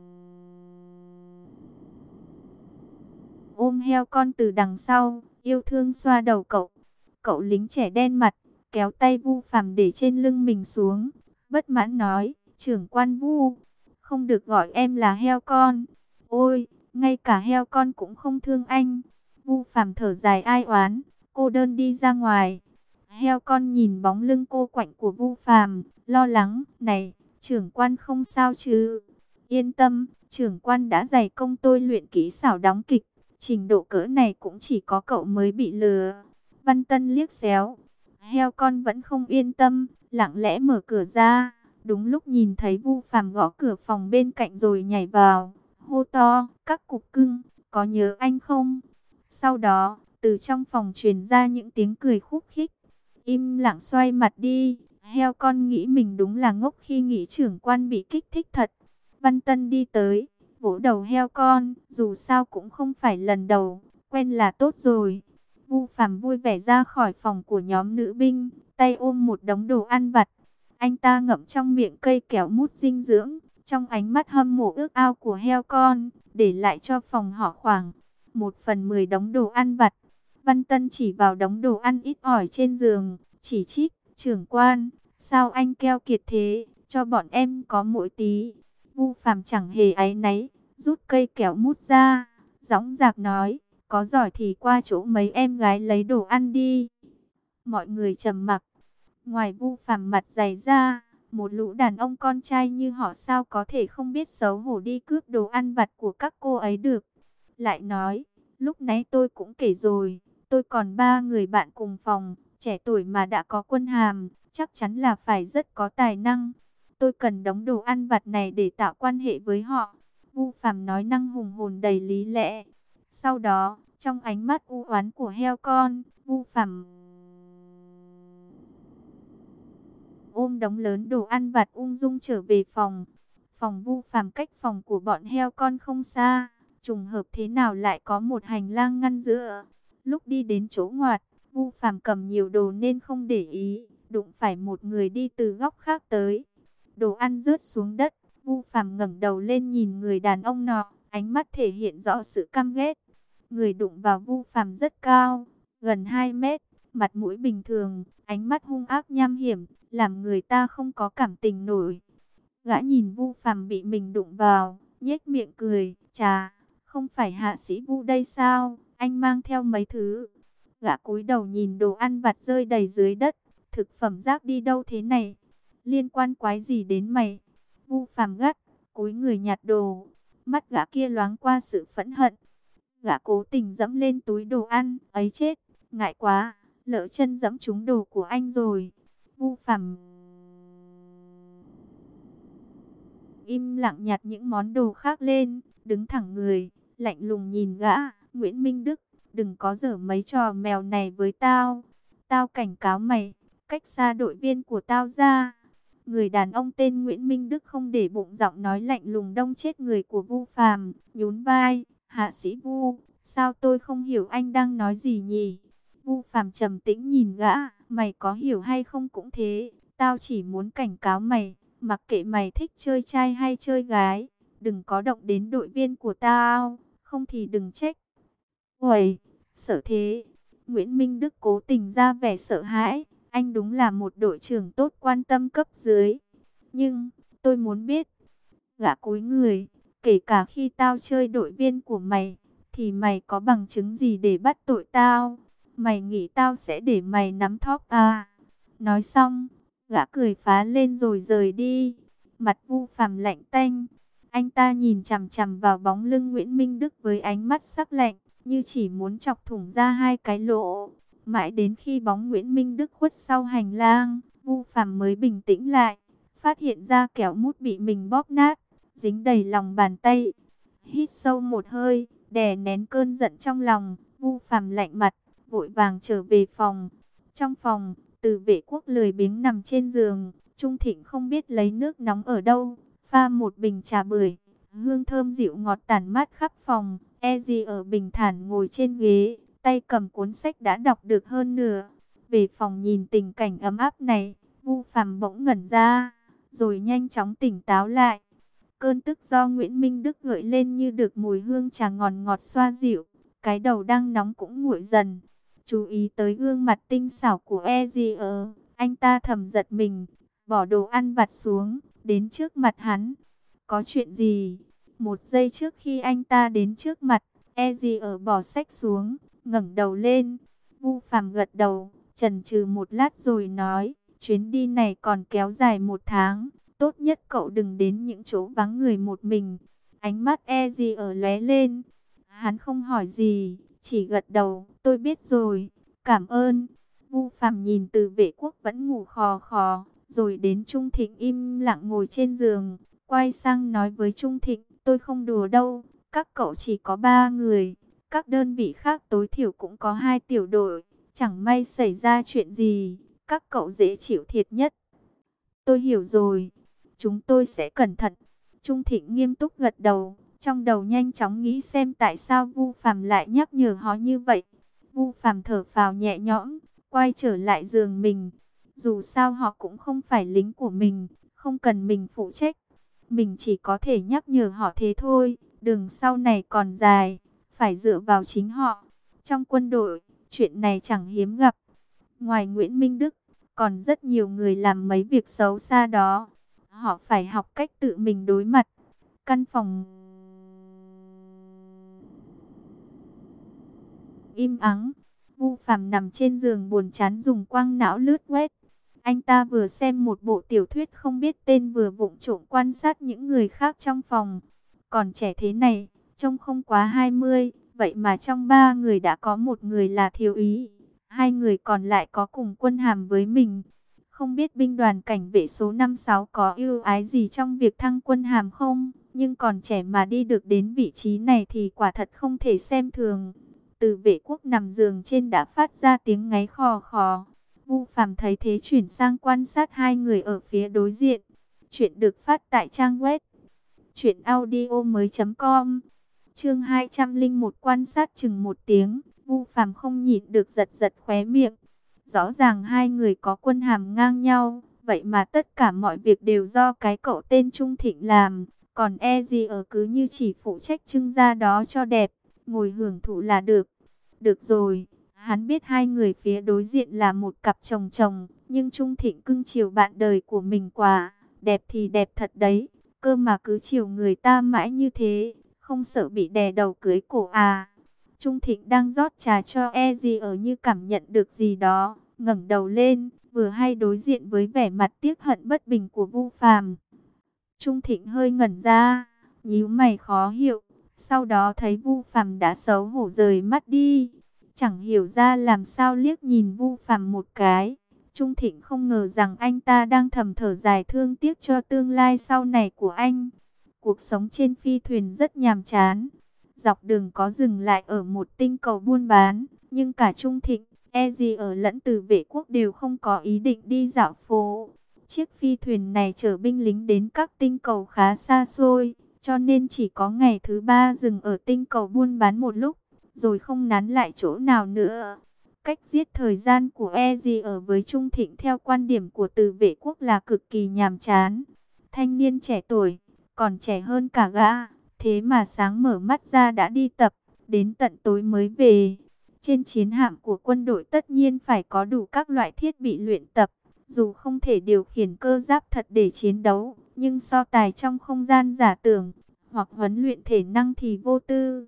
ôm heo con từ đằng sau, yêu thương xoa đầu cậu. Cậu lính trẻ đen mặt, kéo tay Vu Phàm để trên lưng mình xuống, bất mãn nói, trưởng quan Vu, không được gọi em là heo con. Ôi, ngay cả heo con cũng không thương anh. Vu Phàm thở dài ai oán, cô đơn đi ra ngoài. Heo con nhìn bóng lưng cô quạnh của Vu Phàm, lo lắng, này, trưởng quan không sao chứ? Yên tâm, trưởng quan đã dày công tôi luyện kỹ xảo đóng kịch, trình độ cỡ này cũng chỉ có cậu mới bị lừa. Văn Tân liếc xéo, heo con vẫn không yên tâm, lặng lẽ mở cửa ra. Đúng lúc nhìn thấy Vu Phàm gõ cửa phòng bên cạnh rồi nhảy vào, hô to, các cục cưng, có nhớ anh không? Sau đó, từ trong phòng truyền ra những tiếng cười khúc khích. Im lặng xoay mặt đi, heo con nghĩ mình đúng là ngốc khi nghĩ trưởng quan bị kích thích thật. Văn Tân đi tới, vỗ đầu heo con, dù sao cũng không phải lần đầu, quen là tốt rồi. Vu Phàm vui vẻ ra khỏi phòng của nhóm nữ binh, tay ôm một đống đồ ăn vặt. Anh ta ngậm trong miệng cây kéo mút dinh dưỡng, trong ánh mắt hâm mộ ước ao của heo con, để lại cho phòng họ khoảng 1/10 đống đồ ăn vặt. Văn Tân chỉ vào đống đồ ăn ít ỏi trên giường, chỉ trích, trưởng quan, sao anh keo kiệt thế, cho bọn em có mỗi tí. Vu Phàm chẳng hề áy náy, rút cây kéo mút ra, dõng dạc nói, có giỏi thì qua chỗ mấy em gái lấy đồ ăn đi. Mọi người trầm mặc. Ngoài Vu Phàm mặt dày ra, một lũ đàn ông con trai như họ sao có thể không biết xấu hổ đi cướp đồ ăn vặt của các cô ấy được. Lại nói, lúc nãy tôi cũng kể rồi, tôi còn 3 người bạn cùng phòng, trẻ tuổi mà đã có quân hàm, chắc chắn là phải rất có tài năng. Tôi cần đống đồ ăn vặt này để tạo quan hệ với họ. Vu Phàm nói năng hùng hồn đầy lý lẽ. Sau đó, trong ánh mắt u oán của heo con, Vu Phàm ôm đống lớn đồ ăn vặt ung dung trở về phòng. Phòng Vu Phàm cách phòng của bọn heo con không xa, trùng hợp thế nào lại có một hành lang ngăn giữa. Lúc đi đến chỗ ngoặt, Vu Phàm cầm nhiều đồ nên không để ý, đụng phải một người đi từ góc khác tới. Đồ ăn rớt xuống đất, Vu Phàm ngẩng đầu lên nhìn người đàn ông nọ, ánh mắt thể hiện rõ sự căm ghét. Người đụng vào Vu Phàm rất cao, gần 2 mét, mặt mũi bình thường, ánh mắt hung ác nham hiểm, làm người ta không có cảm tình nổi. Gã nhìn Vu Phàm bị mình đụng vào, nhếch miệng cười, "Chà, không phải hạ sĩ Vu đây sao, anh mang theo mấy thứ?" Gã cúi đầu nhìn đồ ăn vặt rơi đầy dưới đất, "Thực phẩm rác đi đâu thế này? Liên quan quái gì đến mày?" Vu Phàm gắt, cúi người nhặt đồ. Mắt gã kia loáng qua sự phẫn hận. Gã cố tình dẫm lên túi đồ ăn, ấy chết, ngại quá, lỡ chân dẫm trúng đồ của anh rồi. Vu Phàm im lặng nhặt những món đồ khác lên, đứng thẳng người, lạnh lùng nhìn gã. "Nguyễn Minh Đức, đừng có giở mấy trò mèo này với tao. Tao cảnh cáo mày, cách xa đội viên của tao ra." Người đàn ông tên Nguyễn Minh Đức không để bụng giọng nói lạnh lùng đâm chết người của Vu Phàm, nhún vai, "Hạ sĩ Vu, sao tôi không hiểu anh đang nói gì nhỉ?" Vu Phàm trầm tĩnh nhìn gã, "Mày có hiểu hay không cũng thế, tao chỉ muốn cảnh cáo mày, mặc kệ mày thích chơi trai hay chơi gái, đừng có động đến đội viên của tao, không thì đừng trách." "Uầy, sợ thế?" Nguyễn Minh Đức cố tình ra vẻ sợ hãi, Anh đúng là một đội trưởng tốt quan tâm cấp dưới. Nhưng, tôi muốn biết, gã cúi người, kể cả khi tao chơi đội viên của mày, thì mày có bằng chứng gì để bắt tội tao? Mày nghĩ tao sẽ để mày nắm thóp à? Nói xong, gã cười phá lên rồi rời đi. Mặt Vu Phàm lạnh tanh. Anh ta nhìn chằm chằm vào bóng lưng Nguyễn Minh Đức với ánh mắt sắc lạnh, như chỉ muốn chọc thủng ra hai cái lỗ. Mãi đến khi bóng Nguyễn Minh Đức khuất sau hành lang, Vu Phàm mới bình tĩnh lại, phát hiện ra kẹo mút bị mình bóp nát, dính đầy lòng bàn tay. Hít sâu một hơi, đè nén cơn giận trong lòng, Vu Phàm lạnh mặt, vội vàng trở về phòng. Trong phòng, Từ Vệ Quốc lười biếng nằm trên giường, Trung Thịnh không biết lấy nước nóng ở đâu, pha một bình trà bưởi, hương thơm dịu ngọt tản mát khắp phòng. Eji ở bình thản ngồi trên ghế, tay cầm cuốn sách đã đọc được hơn nửa. Về phòng nhìn tình cảnh ấm áp này, Vu Phàm bỗng ngẩn ra, rồi nhanh chóng tỉnh táo lại. Cơn tức do Nguyễn Minh Đức gợi lên như được mùi hương trà ngon ngọt xoa dịu, cái đầu đang nóng cũng nguội dần. Chú ý tới gương mặt tinh xảo của Eji, anh ta thầm giật mình, bỏ đồ ăn vặt xuống, đến trước mặt hắn. Có chuyện gì? Một giây trước khi anh ta đến trước mặt, Eji bỏ sách xuống, ngẩng đầu lên. Vu Phàm gật đầu, chần chừ một lát rồi nói, chuyến đi này còn kéo dài 1 tháng, tốt nhất cậu đừng đến những chỗ vắng người một mình. Ánh mắt Eji lóe lên, hắn không hỏi gì, chỉ gật đầu, tôi biết rồi, cảm ơn. Vu Phàm nhìn Từ Vệ Quốc vẫn ngủ khò khò, rồi đến Trung Thịnh im lặng ngồi trên giường, quay sang nói với Trung Thịnh, tôi không đùa đâu, các cậu chỉ có 3 người, các đơn vị khác tối thiểu cũng có 2 tiểu đội, chẳng may xảy ra chuyện gì, các cậu dễ chịu thiệt nhất. Tôi hiểu rồi, chúng tôi sẽ cẩn thận. Trung Thịnh nghiêm túc gật đầu, trong đầu nhanh chóng nghĩ xem tại sao Vu Phàm lại nhắc nhở họ như vậy. Vu Phàm thở phào nhẹ nhõm, quay trở lại giường mình. Dù sao họ cũng không phải lính của mình, không cần mình phụ trách. Mình chỉ có thể nhắc nhở họ thế thôi, đường sau này còn dài, phải dựa vào chính họ. Trong quân đội, chuyện này chẳng hiếm gặp. Ngoài Nguyễn Minh Đức, còn rất nhiều người làm mấy việc xấu xa đó. Họ phải học cách tự mình đối mặt. Căn phòng im ắng. Vu Phàm nằm trên giường buồn chán dùng quang não lướt web. Anh ta vừa xem một bộ tiểu thuyết không biết tên vừa vụng trộm quan sát những người khác trong phòng. Còn trẻ thế này, trông không quá 20, vậy mà trong 3 người đã có một người là thiếu úy, 2 người còn lại có cùng quân hàm với mình. Không biết binh đoàn cảnh vệ số 56 có ưu ái gì trong việc thăng quân hàm không, nhưng còn trẻ mà đi được đến vị trí này thì quả thật không thể xem thường. Từ Vệ Quốc nằm giường trên đã phát ra tiếng ngáy khò khò. Vu Phàm thấy thế chuyển sang quan sát 2 người ở phía đối diện. Chuyện được phát tại trang web truyệnaudiomoi.com. Chương 201 quan sát chừng 1 tiếng, Vu Phàm không nhịn được giật giật khóe miệng. Rõ ràng 2 người có quân hàm ngang nhau, vậy mà tất cả mọi việc đều do cái cậu tên Trung Thịnh làm, còn Eji cứ như chỉ phụ trách trưng ra đó cho đẹp, ngồi hưởng thụ là được. Được rồi, hắn biết 2 người phía đối diện là một cặp chồng chồng, nhưng Trung Thịnh cưng chiều bạn đời của mình quá, đẹp thì đẹp thật đấy, cơ mà cứ chiều người ta mãi như thế, không sợ bị đè đầu cưới cổ à. Trung Thịnh đang rót trà cho Eji như cảm nhận được gì đó, ngẩng đầu lên, vừa hay đối diện với vẻ mặt tiếc hận bất bình của Vu Phàm. Trung Thịnh hơi ngẩn ra, nhíu mày khó hiểu, sau đó thấy Vu Phàm đã xấu hổ rời mắt đi, chẳng hiểu ra làm sao liếc nhìn Vu Phàm một cái. Trung Thịnh không ngờ rằng anh ta đang thầm thở dài thương tiếc cho tương lai sau này của anh. Cuộc sống trên phi thuyền rất nhàm chán. Dọc đường có dừng lại ở một tinh cầu buôn bán, nhưng cả Trung Thịnh, Eji lẫn Từ Vệ Quốc đều không có ý định đi dạo phố. Chiếc phi thuyền này chở binh lính đến các tinh cầu khá xa xôi, cho nên chỉ có ngày thứ 3 dừng ở tinh cầu buôn bán một lúc, rồi không nán lại chỗ nào nữa. Cách giết thời gian của Eji với Trung Thịnh theo quan điểm của Từ Vệ Quốc là cực kỳ nhàm chán. Thanh niên trẻ tuổi, còn trẻ hơn cả gã, thế mà sáng mở mắt ra đã đi tập, đến tận tối mới về. Trên chiến hạm của quân đội tất nhiên phải có đủ các loại thiết bị luyện tập. Dù không thể điều khiển cơ giáp thật để chiến đấu, nhưng so tài trong không gian giả tưởng hoặc huấn luyện thể năng thì vô tư.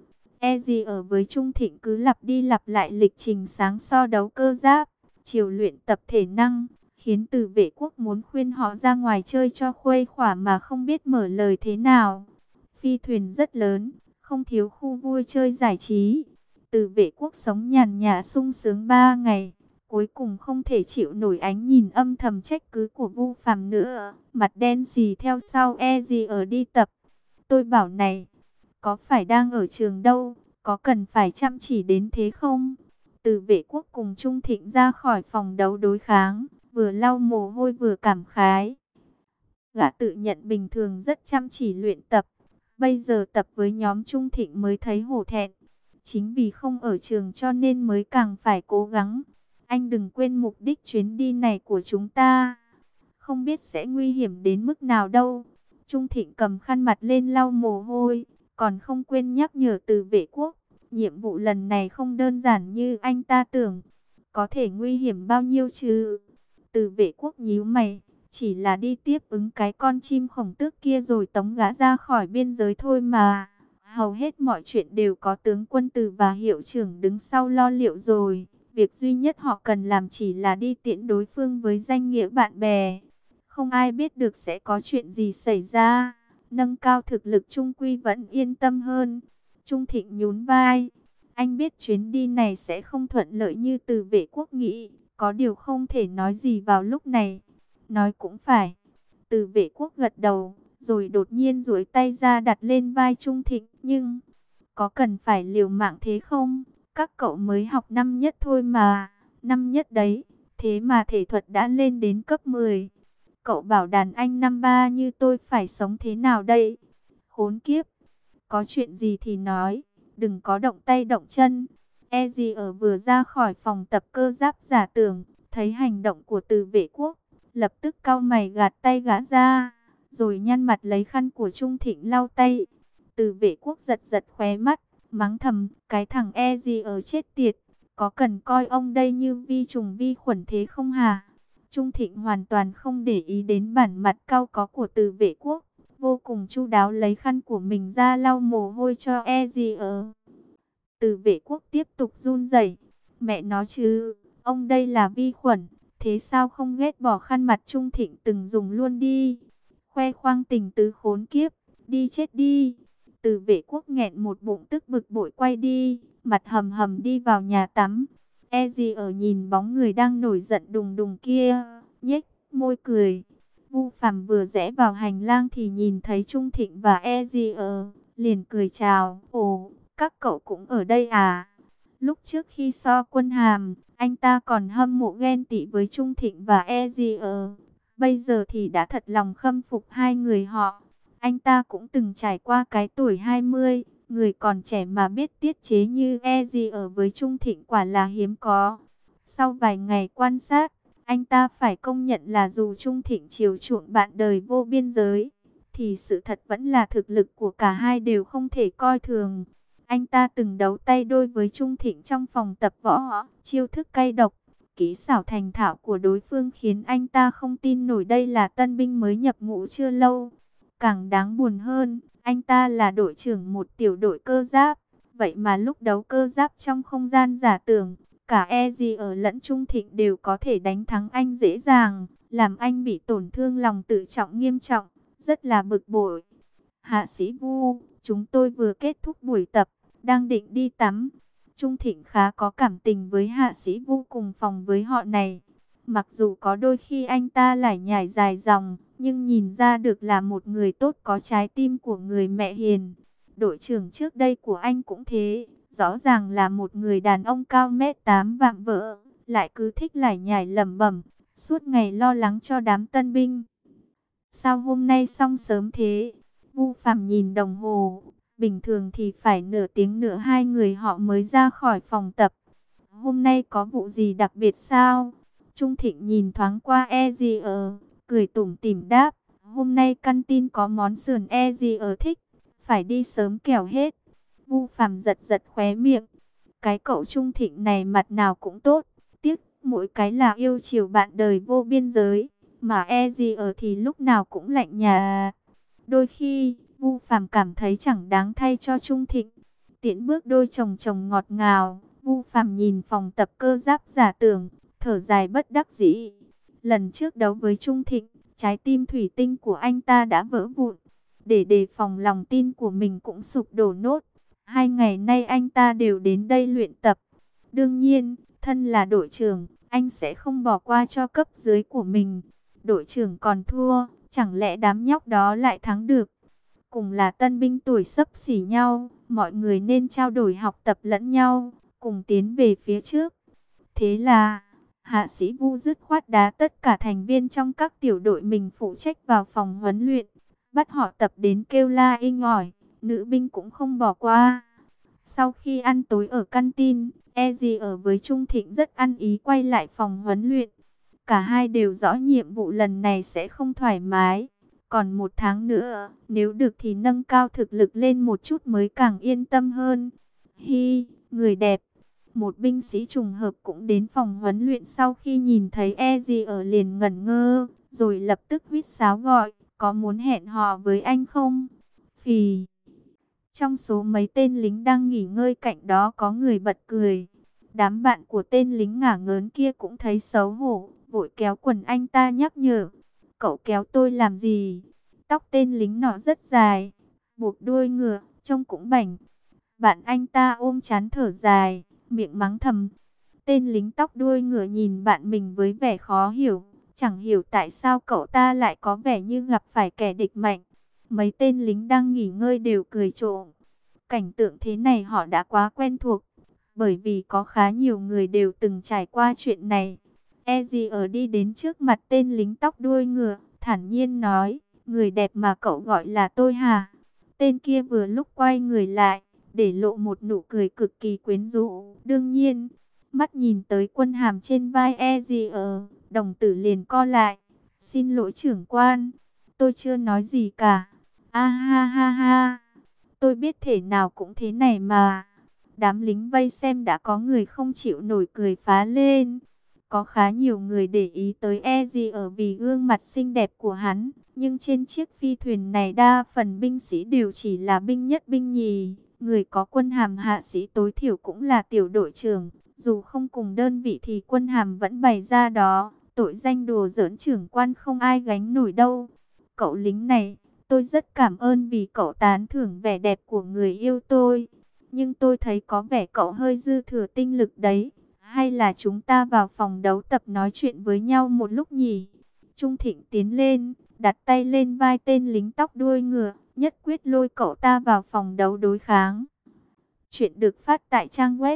Ở với Trung Thịnh cứ lặp đi lặp lại lịch trình sáng so đấu cơ giáp, chiều luyện tập thể năng, khiến Từ Vệ Quốc muốn khuyên họ ra ngoài chơi cho khuây khỏa mà không biết mở lời thế nào. Phi thuyền rất lớn, không thiếu khu vui chơi giải trí. Từ Vệ Quốc sống nhàn nhã sung sướng 3 ngày, cuối cùng không thể chịu nổi ánh nhìn âm thầm trách cứ của Vu Phàm nữa, mặt đen xì theo sau ở đi tập. Tôi bảo này, có phải đang ở trường đâu, có cần phải chăm chỉ đến thế không? Từ Vệ Quốc cùng Trung Thịnh ra khỏi phòng đấu đối kháng, vừa lau mồ hôi vừa cảm khái. Gã tự nhận bình thường rất chăm chỉ luyện tập, bây giờ tập với nhóm Trung Thịnh mới thấy hổ thẹn. Chính vì không ở trường cho nên mới càng phải cố gắng. Anh đừng quên mục đích chuyến đi này của chúng ta. Không biết sẽ nguy hiểm đến mức nào đâu. Trung Thịnh cầm khăn mặt lên lau mồ hôi, còn không quên nhắc nhở Từ Vệ Quốc. Nhiệm vụ lần này không đơn giản như anh ta tưởng. Có thể nguy hiểm bao nhiêu chứ? Từ Vệ Quốc nhíu mày, chỉ là đi tiếp ứng cái con chim khổng tước kia rồi tống gã ra khỏi biên giới thôi mà. Hầu hết mọi chuyện đều có tướng quân Từ và hiệu trưởng đứng sau lo liệu rồi. Việc duy nhất họ cần làm chỉ là đi tiễn đối phương với danh nghĩa bạn bè. Không ai biết được sẽ có chuyện gì xảy ra. Nâng cao thực lực Trung Quy vẫn yên tâm hơn. Trung Thịnh nhún vai. Anh biết chuyến đi này sẽ không thuận lợi như Từ Vệ Quốc nghĩ. Có điều không thể nói gì vào lúc này. Nói cũng phải. Từ Vệ Quốc gật đầu, rồi đột nhiên duỗi tay ra đặt lên vai Trung Thịnh. Nhưng, có cần phải liều mạng thế không? Các cậu mới học năm nhất thôi mà. Năm nhất đấy, thế mà thể thuật đã lên đến cấp 10. Cậu bảo đàn anh năm ba như tôi phải sống thế nào đây? Khốn kiếp! Có chuyện gì thì nói, đừng có động tay động chân. Ở vừa ra khỏi phòng tập cơ giáp giả tưởng, thấy hành động của Từ Vệ Quốc, lập tức cau mày gạt tay gã ra, rồi nhăn mặt lấy khăn của Trung Thịnh lau tay. Từ Vệ Quốc giật giật khóe mắt, mắng thầm, cái thằng chết tiệt, có cần coi ông đây như vi trùng vi khuẩn thế không hả? Trung Thịnh hoàn toàn không để ý đến bản mặt cau có của Từ Vệ Quốc, vô cùng chu đáo lấy khăn của mình ra lau mồ hôi cho Từ Vệ Quốc tiếp tục run rẩy, mẹ nó chứ, ông đây là vi khuẩn, thế sao không ghét bỏ khăn mặt Trung Thịnh từng dùng luôn đi. Khoe khoang tình tứ khốn kiếp, đi chết đi. Từ Vệ Quốc nghẹn một bụng tức bực bội quay đi, mặt hầm hầm đi vào nhà tắm. Nhìn bóng người đang nổi giận đùng đùng kia, nhếch môi cười. Vu Phàm vừa rẽ vào hành lang thì nhìn thấy Trung Thịnh và liền cười chào. Ồ, các cậu cũng ở đây à? Lúc trước khi so quân hàm, anh ta còn hâm mộ ghen tị với Trung Thịnh và bây giờ thì đã thật lòng khâm phục hai người họ. Anh ta cũng từng trải qua cái tuổi 20, người còn trẻ mà biết tiết chế như với Trung Thịnh quả là hiếm có. Sau vài ngày quan sát, anh ta phải công nhận là dù Trung Thịnh chiều chuộng bạn đời vô biên giới, thì sự thật vẫn là thực lực của cả hai đều không thể coi thường. Anh ta từng đấu tay đôi với Trung Thịnh trong phòng tập võ, chiêu thức cay độc, kỹ xảo thành thạo của đối phương khiến anh ta không tin nổi đây là tân binh mới nhập ngũ chưa lâu. Càng đáng buồn hơn, anh ta là đội trưởng một tiểu đội cơ giáp, vậy mà lúc đấu cơ giáp trong không gian giả tưởng, cả lẫn Trung Thịnh đều có thể đánh thắng anh dễ dàng, làm anh bị tổn thương lòng tự trọng nghiêm trọng, rất là bực bội. Hạ sĩ Vu, chúng tôi vừa kết thúc buổi tập, đang định đi tắm. Trung Thịnh khá có cảm tình với hạ sĩ Vu cùng phòng với họ này. Mặc dù có đôi khi anh ta lải nhải dài dòng, nhưng nhìn ra được là một người tốt có trái tim của người mẹ hiền. Đội trưởng trước đây của anh cũng thế, rõ ràng là một người đàn ông cao 1m8 vạm vỡ, lại cứ thích lải nhải lẩm bẩm, suốt ngày lo lắng cho đám tân binh. Sao hôm nay xong sớm thế? Vu Phàm nhìn đồng hồ, bình thường thì phải nửa tiếng nữa hai người họ mới ra khỏi phòng tập. Hôm nay có vụ gì đặc biệt sao? Trung Thịnh nhìn thoáng qua cười tủm tỉm đáp, hôm nay căn tin có món sườn thích, phải đi sớm kẻo hết. Vu Phàm giật giật khóe miệng, Cái cậu Trung Thịnh này mặt nào cũng tốt, tiếc mỗi cái là yêu chiều bạn đời vô biên giới, mà ở thì lúc nào cũng lạnh nhà. Đôi khi, Vu Phàm cảm thấy chẳng đáng thay cho Trung Thịnh. Tiễn bước đôi chồng chồng ngọt ngào, Vu Phàm nhìn phòng tập cơ giáp giả tưởng, thở dài bất đắc dĩ. Lần trước đấu với Trung Thịnh, trái tim thủy tinh của anh ta đã vỡ vụn. Để đề phòng lòng tin của mình cũng sụp đổ nốt. 2 ngày nay anh ta đều đến đây luyện tập. Đương nhiên, thân là đội trưởng, anh sẽ không bỏ qua cho cấp dưới của mình. Đội trưởng còn thua, chẳng lẽ đám nhóc đó lại thắng được? Cùng là tân binh tuổi xấp xỉ nhau, mọi người nên trao đổi học tập lẫn nhau, cùng tiến về phía trước. Thế là, hạ sĩ Vu dứt khoát đá tất cả thành viên trong các tiểu đội mình phụ trách vào phòng huấn luyện, bắt họ tập đến kêu la inh ỏi, nữ binh cũng không bỏ qua. Sau khi ăn tối ở căn tin, ở với Trung Thịnh rất ăn ý quay lại phòng huấn luyện. Cả hai đều rõ nhiệm vụ lần này sẽ không thoải mái. Còn 1 tháng nữa, nếu được thì nâng cao thực lực lên một chút mới càng yên tâm hơn. Hi, người đẹp. Một binh sĩ trùng hợp cũng đến phòng huấn luyện sau khi nhìn thấy ở liền ngẩn ngơ, rồi lập tức huýt sáo gọi, có muốn hẹn hò với anh không? Phì. Trong số mấy tên lính đang nghỉ ngơi cạnh đó có người bật cười. Đám bạn của tên lính ngả ngớn kia cũng thấy xấu hổ, vội kéo quần anh ta nhắc nhở. Cậu kéo tôi làm gì? Tóc tên lính nọ rất dài, buộc đuôi ngựa, trông cũng bảnh. Bạn anh ta ôm chán thở dài, miệng mắng thầm. Tên lính tóc đuôi ngựa nhìn bạn mình với vẻ khó hiểu. Chẳng hiểu tại sao cậu ta lại có vẻ như gặp phải kẻ địch mạnh. Mấy tên lính đang nghỉ ngơi đều cười trộm. Cảnh tượng thế này họ đã quá quen thuộc, bởi vì có khá nhiều người đều từng trải qua chuyện này. ở đi đến trước mặt tên lính tóc đuôi ngựa, thản nhiên nói, người đẹp mà cậu gọi là tôi hả? Tên kia vừa lúc quay người lại, để lộ một nụ cười cực kỳ quyến rũ. Đương nhiên, mắt nhìn tới quân hàm trên vai đồng tử liền co lại. Xin lỗi trưởng quan, tôi chưa nói gì cả. A ha ha ha, tôi biết thể nào cũng thế này mà. Đám lính vây xem đã có người không chịu nổi cười phá lên. Có khá nhiều người để ý tới vì gương mặt xinh đẹp của hắn. Nhưng trên chiếc phi thuyền này đa phần binh sĩ đều chỉ là binh nhất binh nhì. Người có quân hàm hạ sĩ tối thiểu cũng là tiểu đội trưởng. Dù không cùng đơn vị thì quân hàm vẫn bày ra đó. Tội danh đùa giỡn trưởng quan không ai gánh nổi đâu. Cậu lính này, tôi rất cảm ơn vì cậu tán thưởng vẻ đẹp của người yêu tôi. Nhưng tôi thấy có vẻ cậu hơi dư thừa tinh lực đấy. Hay là chúng ta vào phòng đấu tập nói chuyện với nhau một lúc nhỉ? Trung Thịnh tiến lên, đặt tay lên vai tên lính tóc đuôi ngựa, nhất quyết lôi cậu ta vào phòng đấu đối kháng. Chuyện được phát tại trang web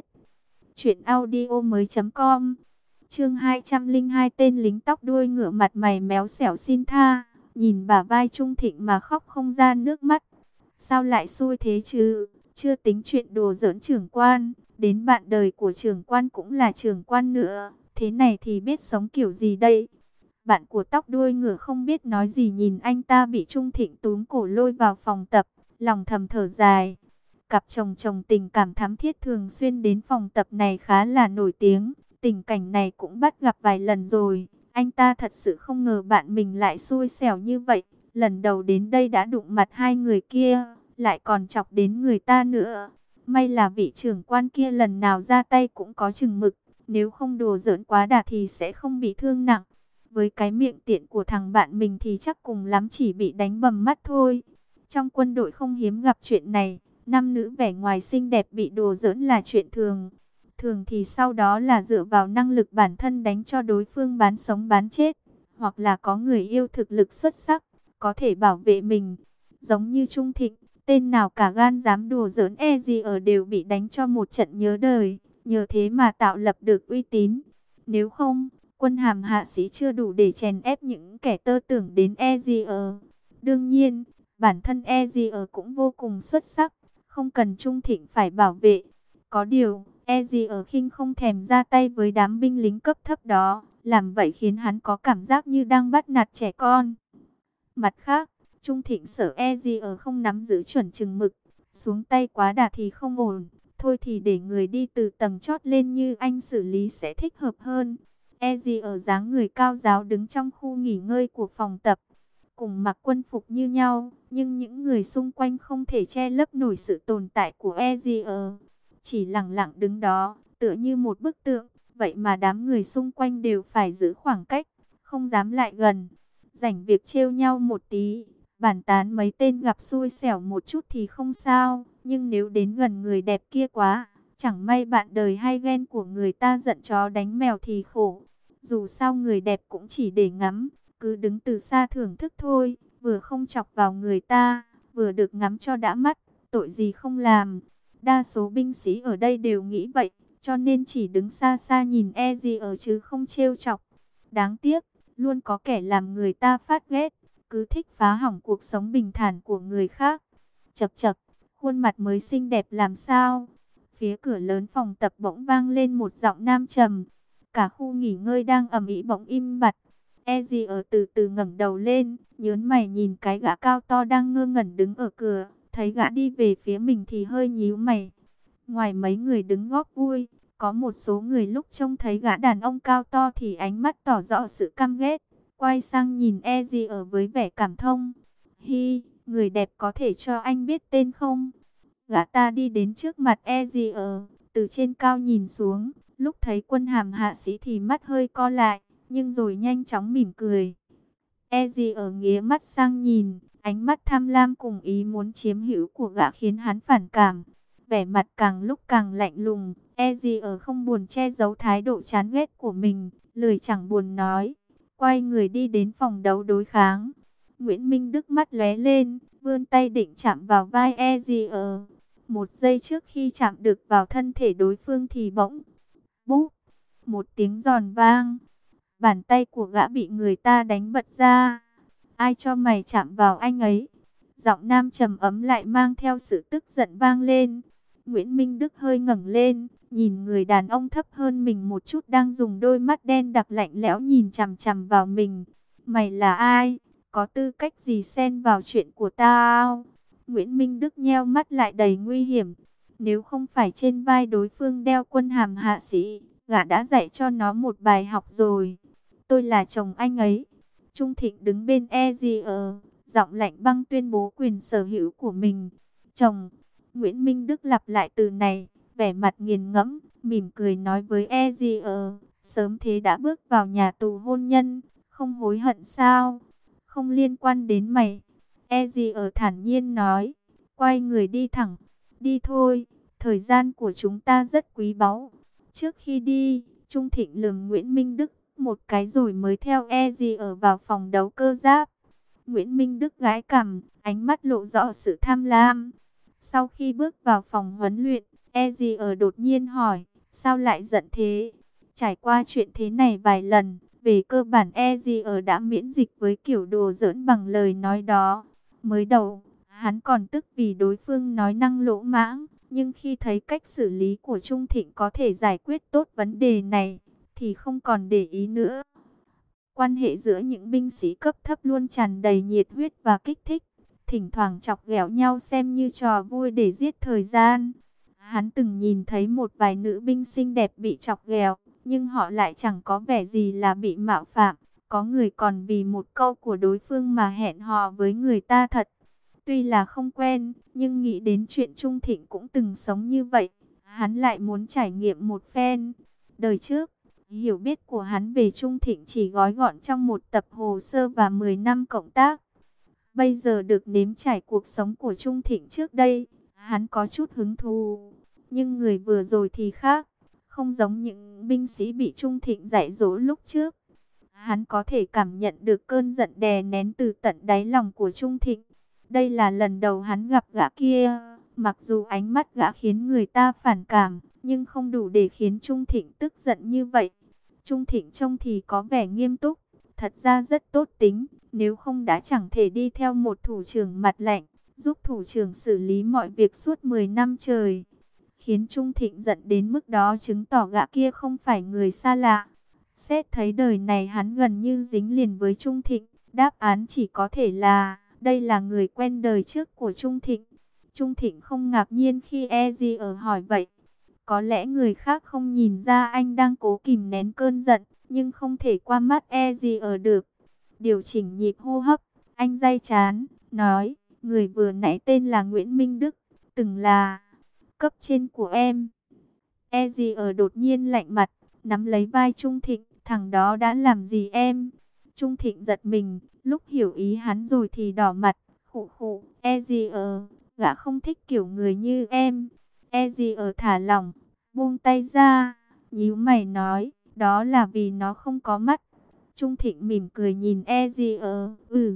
truyệnaudiomoi.com. Chương 202, tên lính tóc đuôi ngựa mặt mày méo xẻo xin tha, nhìn bả vai Trung Thịnh mà khóc không ra nước mắt. Sao lại xui thế chứ? Chưa tính chuyện đùa giỡn trưởng quan, đến bạn đời của trưởng quan cũng là trưởng quan nữa, thế này thì biết sống kiểu gì đây? Bạn của tóc đuôi ngựa không biết nói gì nhìn anh ta bị Trung Thịnh túm cổ lôi vào phòng tập, lòng thầm thở dài. Cặp chồng chồng tình cảm thắm thiết thường xuyên đến phòng tập này khá là nổi tiếng, tình cảnh này cũng bắt gặp vài lần rồi. Anh ta thật sự không ngờ bạn mình lại xui xẻo như vậy, lần đầu đến đây đã đụng mặt hai người kia, lại còn chọc đến người ta nữa. May là vị trưởng quan kia lần nào ra tay cũng có chừng mực, nếu không đùa giỡn quá đà thì sẽ không bị thương nặng. Với cái miệng tiện của thằng bạn mình thì chắc cùng lắm chỉ bị đánh bầm mắt thôi. Trong quân đội không hiếm gặp chuyện này, nam nữ vẻ ngoài xinh đẹp bị đùa giỡn là chuyện thường. Thường thì sau đó là dựa vào năng lực bản thân đánh cho đối phương bán sống bán chết, hoặc là có người yêu thực lực xuất sắc, có thể bảo vệ mình. Giống như Trung Thịnh, tên nào cả gan dám đùa giỡn đều bị đánh cho một trận nhớ đời, nhờ thế mà tạo lập được uy tín. Nếu không, quân hàm hạ sĩ chưa đủ để chèn ép những kẻ tơ tưởng đến Đương nhiên, bản thân cũng vô cùng xuất sắc, không cần Trung Thịnh phải bảo vệ. Có điều, khinh không thèm ra tay với đám binh lính cấp thấp đó, làm vậy khiến hắn có cảm giác như đang bắt nạt trẻ con. Mặt khác, Trung Thịnh sợ không nắm giữ chuẩn chừng mực, xuống tay quá đà thì không ổn, Thôi thì để người đi từ tầng chót lên như anh xử lý sẽ thích hợp hơn. Eddie ở dáng người cao ráo đứng trong khu nghỉ ngơi của phòng tập, cùng mặc quân phục như nhau, nhưng những người xung quanh không thể che lấp nổi sự tồn tại của Eddie, chỉ lặng lặng đứng đó, tựa như một bức tượng. Vậy mà đám người xung quanh đều phải giữ khoảng cách, không dám lại gần. Rảnh việc trêu nhau một tí, bàn tán mấy tên gặp xui xẻo một chút thì không sao, nhưng nếu đến gần người đẹp kia quá, chẳng may bạn đời hay ghen của người ta giận chó đánh mèo thì khổ. Dù sao người đẹp cũng chỉ để ngắm, cứ đứng từ xa thưởng thức thôi, vừa không chọc vào người ta, vừa được ngắm cho đã mắt, tội gì không làm. Đa số binh sĩ ở đây đều nghĩ vậy, cho nên chỉ đứng xa xa nhìn Eddie ở chứ không trêu chọc. Đáng tiếc, luôn có kẻ làm người ta phát ghét, cứ thích phá hỏng cuộc sống bình thản của người khác. Chậc chậc, khuôn mặt mới xinh đẹp làm sao? Phía cửa lớn phòng tập bỗng vang lên một giọng nam trầm. Cả khu nghỉ ngơi đang ầm ĩ bỗng im bặt. Eddie ở từ từ ngẩng đầu lên, nhớn mày nhìn cái gã cao to đang ngơ ngẩn đứng ở cửa, thấy gã đi về phía mình thì hơi nhíu mày. Ngoài mấy người đứng góp vui, có một số người lúc trông thấy gã đàn ông cao to thì ánh mắt tỏ rõ sự căm ghét, quay sang nhìn Eddie ở với vẻ cảm thông. Hi, người đẹp có thể cho anh biết tên không? Gã ta đi đến trước mặt Eddie ở, từ trên cao nhìn xuống, lúc thấy quân hàm hạ sĩ thì mắt hơi co lại, nhưng rồi nhanh chóng mỉm cười. Eddie ở nghía mắt sang nhìn, ánh mắt tham lam cùng ý muốn chiếm hữu của gã khiến hắn phản cảm. Vẻ mặt càng lúc càng lạnh lùng, Eddie ở không buồn che giấu thái độ chán ghét của mình, lười chẳng buồn nói, quay người đi đến phòng đấu đối kháng. Nguyễn Minh Đức mắt lóe lên, vươn tay định chạm vào vai Eddie ở. Một giây trước khi chạm được vào thân thể đối phương thì bỗng, búp, một tiếng giòn vang. Bàn tay của gã bị người ta đánh bật ra. Ai cho mày chạm vào anh ấy? Giọng nam trầm ấm lại mang theo sự tức giận vang lên. Nguyễn Minh Đức hơi ngẩng lên, nhìn người đàn ông thấp hơn mình một chút đang dùng đôi mắt đen đặc lạnh lẽo nhìn chằm chằm vào mình. Mày là ai? Có tư cách gì xen vào chuyện của tao? Nguyễn Minh Đức nheo mắt lại đầy nguy hiểm. Nếu không phải trên vai đối phương đeo quân hàm hạ sĩ, gã đã dạy cho nó một bài học rồi. Tôi là chồng anh ấy. Trung Thịnh đứng bên Eddie, giọng lạnh băng tuyên bố quyền sở hữu của mình. Chồng. Nguyễn Minh Đức lặp lại từ này, vẻ mặt nghiền ngẫm, mỉm cười nói với Eddie, sớm thế đã bước vào nhà tù hôn nhân, không hối hận sao? Không liên quan đến mày. Eddie thản nhiên nói, quay người đi thẳng. Đi thôi, thời gian của chúng ta rất quý báu. Trước khi đi, Trung Thịnh lườm Nguyễn Minh Đức một cái rồi mới theo Eddie vào phòng đấu cơ giáp. Nguyễn Minh Đức gãi cằm, ánh mắt lộ rõ sự tham lam. Sau khi bước vào phòng huấn luyện, Eddie đột nhiên hỏi, sao lại giận thế? Trải qua chuyện thế này vài lần, về cơ bản Eddie đã miễn dịch với kiểu đùa giỡn bằng lời nói đó. Mới đầu, hắn còn tức vì đối phương nói năng lỗ mãng, nhưng khi thấy cách xử lý của Trung Thịnh có thể giải quyết tốt vấn đề này, thì không còn để ý nữa. Quan hệ giữa những binh sĩ cấp thấp luôn tràn đầy nhiệt huyết và kích thích, thỉnh thoảng chọc ghẹo nhau xem như trò vui để giết thời gian. Hắn từng nhìn thấy một vài nữ binh xinh đẹp bị chọc ghẹo, nhưng họ lại chẳng có vẻ gì là bị mạo phạm. Có người còn vì một câu của đối phương mà hẹn hò với người ta thật. Tuy là không quen, nhưng nghĩ đến chuyện Trung Thịnh cũng từng sống như vậy, hắn lại muốn trải nghiệm một phen. Đời trước, hiểu biết của hắn về Trung Thịnh chỉ gói gọn trong một tập hồ sơ và 10 năm cộng tác. Bây giờ được nếm trải cuộc sống của Trung Thịnh trước đây, hắn có chút hứng thú. Nhưng người vừa rồi thì khác, không giống những binh sĩ bị Trung Thịnh dạy dỗ lúc trước. Hắn có thể cảm nhận được cơn giận đè nén từ tận đáy lòng của Trung Thịnh. Đây là lần đầu hắn gặp gã kia, mặc dù ánh mắt gã khiến người ta phản cảm, nhưng không đủ để khiến Trung Thịnh tức giận như vậy. Trung Thịnh trông thì có vẻ nghiêm túc, thật ra rất tốt tính, nếu không đã chẳng thể đi theo một thủ trưởng mặt lạnh, giúp thủ trưởng xử lý mọi việc suốt 10 năm trời. Khiến Trung Thịnh giận đến mức đó chứng tỏ gã kia không phải người xa lạ. Xét thấy đời này hắn gần như dính liền với Trung Thịnh, đáp án chỉ có thể là đây là người quen đời trước của Trung Thịnh. Trung Thịnh không ngạc nhiên khi Ezier hỏi vậy. Có lẽ người khác không nhìn ra anh đang cố kìm nén cơn giận, nhưng không thể qua mắt Ezier được. Điều chỉnh nhịp hô hấp, anh day chán, nói, người vừa nãy tên là Nguyễn Minh Đức, từng là cấp trên của em. Ezier đột nhiên lạnh mặt, nắm lấy vai Trung Thịnh, thằng đó đã làm gì em? Trung Thịnh giật mình, lúc hiểu ý hắn rồi thì đỏ mặt, khụ khụ, Ezier, gã không thích kiểu người như em. Ezier thả lỏng, buông tay ra, nhíu mày nói, đó là vì nó không có mắt. Trung Thịnh mỉm cười nhìn Ezier,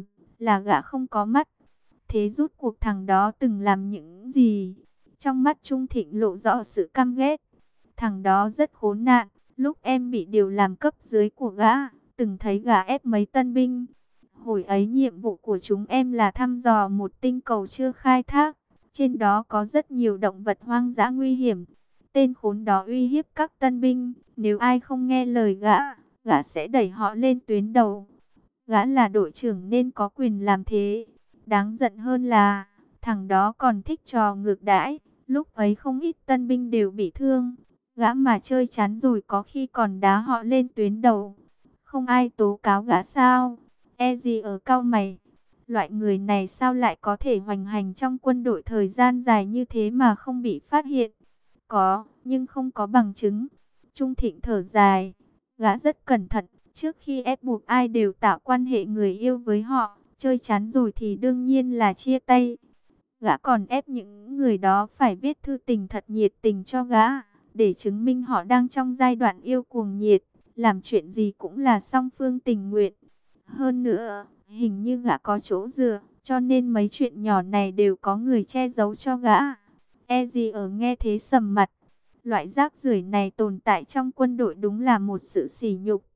là gã không có mắt. Thế rút cuộc thằng đó từng làm những gì? Trong mắt Trung Thịnh lộ rõ sự căm ghét. Thằng đó rất khốn nạn, lúc em bị điều làm cấp dưới của gã, từng thấy gã ép mấy tân binh. Hồi ấy nhiệm vụ của chúng em là thăm dò một tinh cầu chưa khai thác. Trên đó có rất nhiều động vật hoang dã nguy hiểm. Tên khốn đó uy hiếp các tân binh, nếu ai không nghe lời gã, gã sẽ đẩy họ lên tuyến đầu. Gã là đội trưởng nên có quyền làm thế. Đáng giận hơn là, thằng đó còn thích trò ngược đãi. Lúc ấy không ít tân binh đều bị thương. Gã mà chơi chán rồi có khi còn đá họ lên tuyến đầu. Không ai tố cáo gã sao? E gì ở cau mày? Loại người này sao lại có thể hoành hành trong quân đội thời gian dài như thế mà không bị phát hiện? Có, nhưng không có bằng chứng. Trung Thịnh thở dài. Gã rất cẩn thận. Trước khi ép buộc ai đều tạo quan hệ người yêu với họ. Chơi chán rồi thì đương nhiên là chia tay. Gã còn ép những người đó phải viết thư tình thật nhiệt tình cho gã, để chứng minh họ đang trong giai đoạn yêu cuồng nhiệt, làm chuyện gì cũng là song phương tình nguyện. Hơn nữa, hình như gã có chỗ dựa, cho nên mấy chuyện nhỏ này đều có người che giấu cho gã. E gì ở nghe thế sầm mặt, loại rác rưởi này tồn tại trong quân đội đúng là một sự sỉ nhục.